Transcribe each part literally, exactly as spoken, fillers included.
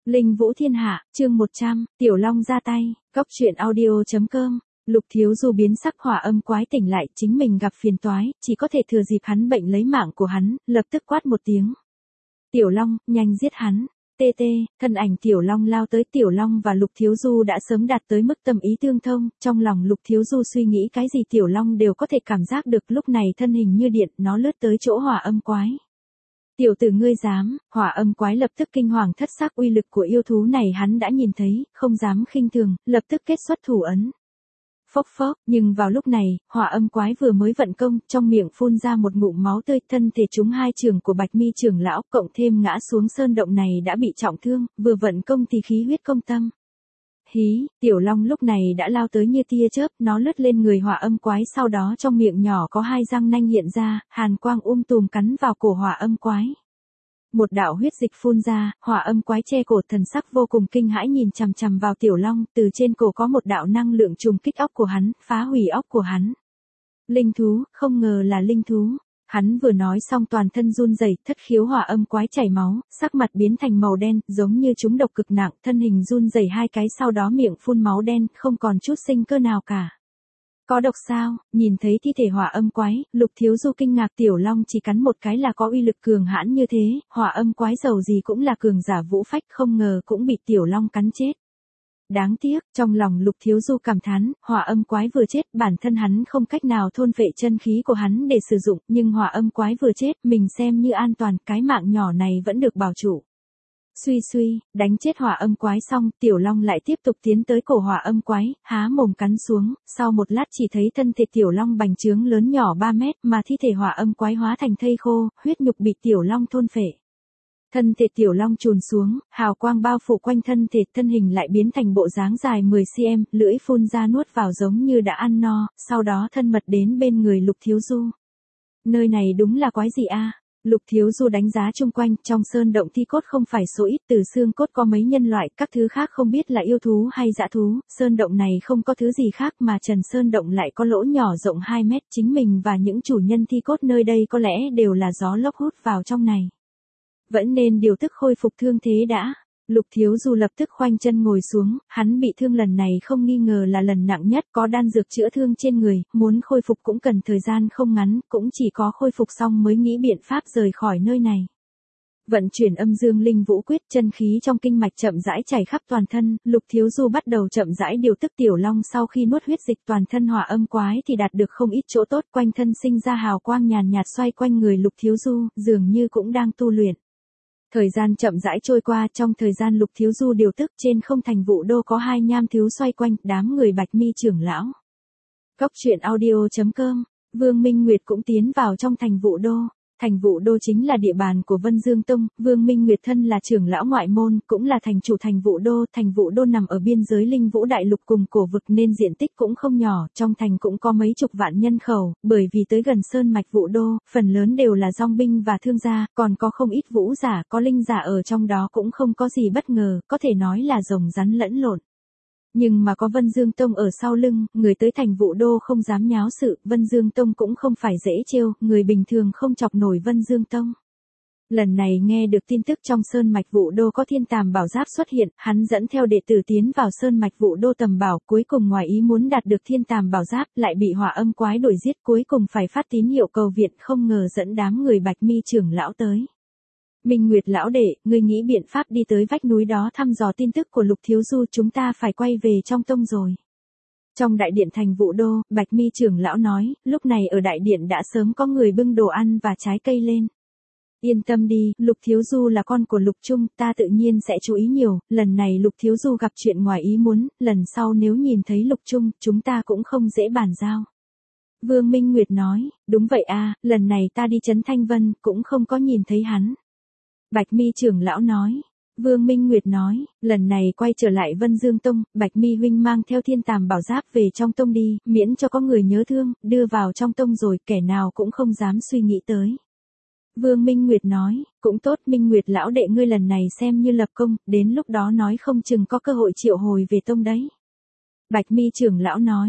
Linh Vũ Thiên Hạ, chương một trăm, Tiểu Long ra tay, Cóc truyện audio chấm com. Lục Thiếu Du biến sắc, Hỏa Âm Quái tỉnh lại, chính mình gặp phiền toái, chỉ có thể thừa dịp hắn bệnh lấy mạng của hắn, lập tức quát một tiếng. Tiểu Long, nhanh giết hắn. Tê tê, thân ảnh Tiểu Long lao tới. Tiểu Long và Lục Thiếu Du đã sớm đạt tới mức tâm ý tương thông, trong lòng Lục Thiếu Du suy nghĩ cái gì Tiểu Long đều có thể cảm giác được, lúc này thân hình như điện, nó lướt tới chỗ Hỏa Âm Quái. Tiểu tử ngươi dám, Hỏa Âm Quái lập tức kinh hoàng thất xác, uy lực của yêu thú này hắn đã nhìn thấy, không dám khinh thường, lập tức kết xuất thủ ấn. Phốc phốc, nhưng vào lúc này, Hỏa Âm Quái vừa mới vận công, trong miệng phun ra một ngụm máu tươi, thân thể trúng hai trường của Bạch Mi trưởng lão, cộng thêm ngã xuống sơn động này đã bị trọng thương, vừa vận công thì khí huyết công tâm. Hí, Tiểu Long lúc này đã lao tới như tia chớp, nó lướt lên người Hỏa Âm Quái, sau đó trong miệng nhỏ có hai răng nanh hiện ra, hàn quang um tùm cắn vào cổ Hỏa Âm Quái. Một đạo huyết dịch phun ra, Hỏa Âm Quái che cổ, thần sắc vô cùng kinh hãi nhìn chằm chằm vào Tiểu Long, từ trên cổ có một đạo năng lượng trùng kích óc của hắn, phá hủy óc của hắn. Linh thú, không ngờ là linh thú. Hắn vừa nói xong toàn thân run rẩy, thất khiếu Hỏa Âm Quái chảy máu, sắc mặt biến thành màu đen, giống như trúng độc cực nặng, thân hình run rẩy hai cái, sau đó miệng phun máu đen, không còn chút sinh cơ nào cả. Có độc sao? Nhìn thấy thi thể Hỏa Âm Quái, Lục Thiếu Du kinh ngạc, Tiểu Long chỉ cắn một cái là có uy lực cường hãn như thế, Hỏa Âm Quái dầu gì cũng là cường giả vũ phách, không ngờ cũng bị Tiểu Long cắn chết. Đáng tiếc, trong lòng Lục Thiếu Du cảm thán, Hỏa Âm Quái vừa chết, bản thân hắn không cách nào thôn phệ chân khí của hắn để sử dụng, nhưng Hỏa Âm Quái vừa chết, mình xem như an toàn, cái mạng nhỏ này vẫn được bảo trụ. Suy suy, đánh chết Hỏa Âm Quái xong, Tiểu Long lại tiếp tục tiến tới cổ Hỏa Âm Quái, há mồm cắn xuống, sau một lát chỉ thấy thân thể Tiểu Long bành trướng lớn nhỏ ba mét, mà thi thể Hỏa Âm Quái hóa thành thây khô, huyết nhục bị Tiểu Long thôn phệ. Thân thể Tiểu Long chùn xuống, hào quang bao phủ quanh thân thể, thân hình lại biến thành bộ dáng dài mười xăng-ti-mét, lưỡi phun ra nuốt vào giống như đã ăn no, sau đó thân mật đến bên người Lục Thiếu Du. Nơi này đúng là quái gì a? Lục Thiếu Du đánh giá chung quanh, trong sơn động thi cốt không phải số ít, từ xương cốt có mấy nhân loại, các thứ khác không biết là yêu thú hay dã thú, sơn động này không có thứ gì khác mà trần sơn động lại có lỗ nhỏ rộng hai mét, chính mình và những chủ nhân thi cốt nơi đây có lẽ đều là gió lốc hút vào trong này. Vẫn nên điều tức khôi phục thương thế đã. Lục Thiếu Du lập tức khoanh chân ngồi xuống, hắn bị thương lần này không nghi ngờ là lần nặng nhất, có đan dược chữa thương trên người, muốn khôi phục cũng cần thời gian không ngắn, cũng chỉ có khôi phục xong mới nghĩ biện pháp rời khỏi nơi này. Vận chuyển âm dương linh vũ quyết, chân khí trong kinh mạch chậm rãi chảy khắp toàn thân, Lục Thiếu Du bắt đầu chậm rãi điều tức. Tiểu Long sau khi nuốt huyết dịch toàn thân Hỏa Âm Quái thì đạt được không ít chỗ tốt, quanh thân sinh ra hào quang nhàn nhạt xoay quanh người Lục Thiếu Du, dường như cũng đang tu luyện. Thời gian chậm rãi trôi qua, trong thời gian Lục Thiếu Du điều tức, trên không thành Vũ Đô có hai nham thiếu xoay quanh, đám người Bạch Mi trưởng lão. Cóc truyện audio chấm com, Vương Minh Nguyệt cũng tiến vào trong thành Vũ Đô. Thành Vũ Đô chính là địa bàn của Vân Dương Tông, Vương Minh Nguyệt thân là trưởng lão ngoại môn, cũng là thành chủ thành Vũ Đô. Thành Vũ Đô nằm ở biên giới Linh Vũ Đại Lục cùng cổ vực nên diện tích cũng không nhỏ, trong thành cũng có mấy chục vạn nhân khẩu, bởi vì tới gần sơn mạch Vũ Đô, phần lớn đều là dòng binh và thương gia, còn có không ít vũ giả, có linh giả ở trong đó cũng không có gì bất ngờ, có thể nói là rồng rắn lẫn lộn. Nhưng mà có Vân Dương Tông ở sau lưng, người tới thành Vũ Đô không dám nháo sự, Vân Dương Tông cũng không phải dễ trêu, người bình thường không chọc nổi Vân Dương Tông. Lần này nghe được tin tức trong sơn mạch Vũ Đô có thiên tàm bảo giáp xuất hiện, hắn dẫn theo đệ tử tiến vào sơn mạch Vũ Đô tầm bảo, cuối cùng ngoài ý muốn đạt được thiên tàm bảo giáp, lại bị Hỏa Âm Quái đuổi giết, cuối cùng phải phát tín hiệu cầu viện, không ngờ dẫn đám người Bạch Mi trưởng lão tới. Minh Nguyệt lão đệ, ngươi nghĩ biện pháp đi tới vách núi đó thăm dò tin tức của Lục Thiếu Du, chúng ta phải quay về trong tông rồi. Trong đại điện thành Vũ Đô, Bạch Mi trưởng lão nói, lúc này ở đại điện đã sớm có người bưng đồ ăn và trái cây lên. Yên tâm đi, Lục Thiếu Du là con của Lục Trung, ta tự nhiên sẽ chú ý nhiều, lần này Lục Thiếu Du gặp chuyện ngoài ý muốn, lần sau nếu nhìn thấy Lục Trung, chúng ta cũng không dễ bàn giao. Vương Minh Nguyệt nói, đúng vậy a, lần này ta đi trấn Thanh Vân, cũng không có nhìn thấy hắn. Bạch Mi trưởng lão nói. Vương Minh Nguyệt nói, lần này quay trở lại Vân Dương Tông, Bạch Mi huynh mang theo thiên tàm bảo giáp về trong tông đi, miễn cho có người nhớ thương, đưa vào trong tông rồi, kẻ nào cũng không dám suy nghĩ tới. Vương Minh Nguyệt nói, cũng tốt, Minh Nguyệt lão đệ ngươi lần này xem như lập công, đến lúc đó nói không chừng có cơ hội triệu hồi về tông đấy. Bạch Mi trưởng lão nói,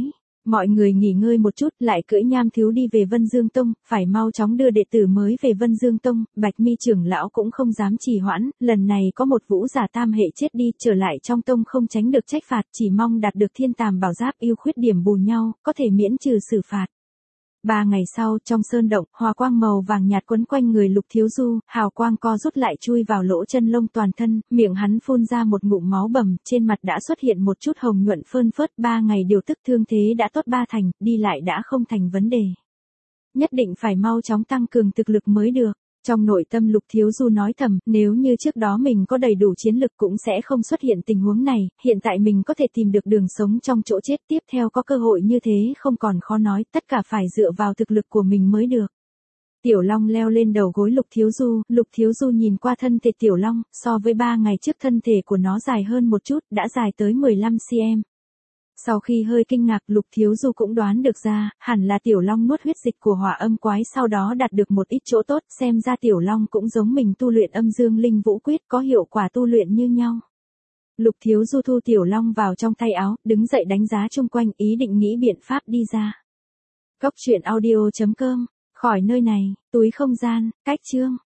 Mọi người nghỉ ngơi một chút lại cưỡi nham thiếu đi về Vân Dương Tông, phải mau chóng đưa đệ tử mới về Vân Dương Tông, Bạch Mi trưởng lão cũng không dám trì hoãn, lần này có một vũ giả tam hệ chết đi, trở lại trong tông không tránh được trách phạt, chỉ mong đạt được thiên tàm bảo giáp ưu khuyết điểm bù nhau, có thể miễn trừ xử phạt. Ba ngày sau, trong sơn động, hòa quang màu vàng nhạt quấn quanh người Lục Thiếu Du, hào quang co rút lại chui vào lỗ chân lông toàn thân, miệng hắn phun ra một ngụm máu bầm, trên mặt đã xuất hiện một chút hồng nhuận phơn phớt, ba ngày điều tức thương thế đã tốt ba thành, đi lại đã không thành vấn đề. Nhất định phải mau chóng tăng cường thực lực mới được. Trong nội tâm Lục Thiếu Du nói thầm, nếu như trước đó mình có đầy đủ chiến lực cũng sẽ không xuất hiện tình huống này, hiện tại mình có thể tìm được đường sống trong chỗ chết, tiếp theo có cơ hội như thế không còn khó nói, tất cả phải dựa vào thực lực của mình mới được. Tiểu Long leo lên đầu gối Lục Thiếu Du, Lục Thiếu Du nhìn qua thân thể Tiểu Long, so với ba ngày trước thân thể của nó dài hơn một chút, đã dài tới mười lăm xăng-ti-mét. Sau khi hơi kinh ngạc, Lục Thiếu Du cũng đoán được ra, hẳn là Tiểu Long nuốt huyết dịch của hỏa âm quái sau đó đạt được một ít chỗ tốt, xem ra Tiểu Long cũng giống mình tu luyện âm dương linh vũ quyết, có hiệu quả tu luyện như nhau. Lục Thiếu Du thu Tiểu Long vào trong tay áo, đứng dậy đánh giá chung quanh, ý định nghĩ biện pháp đi ra. Cốc truyện audio chấm com, khỏi nơi này, túi không gian, cách chương.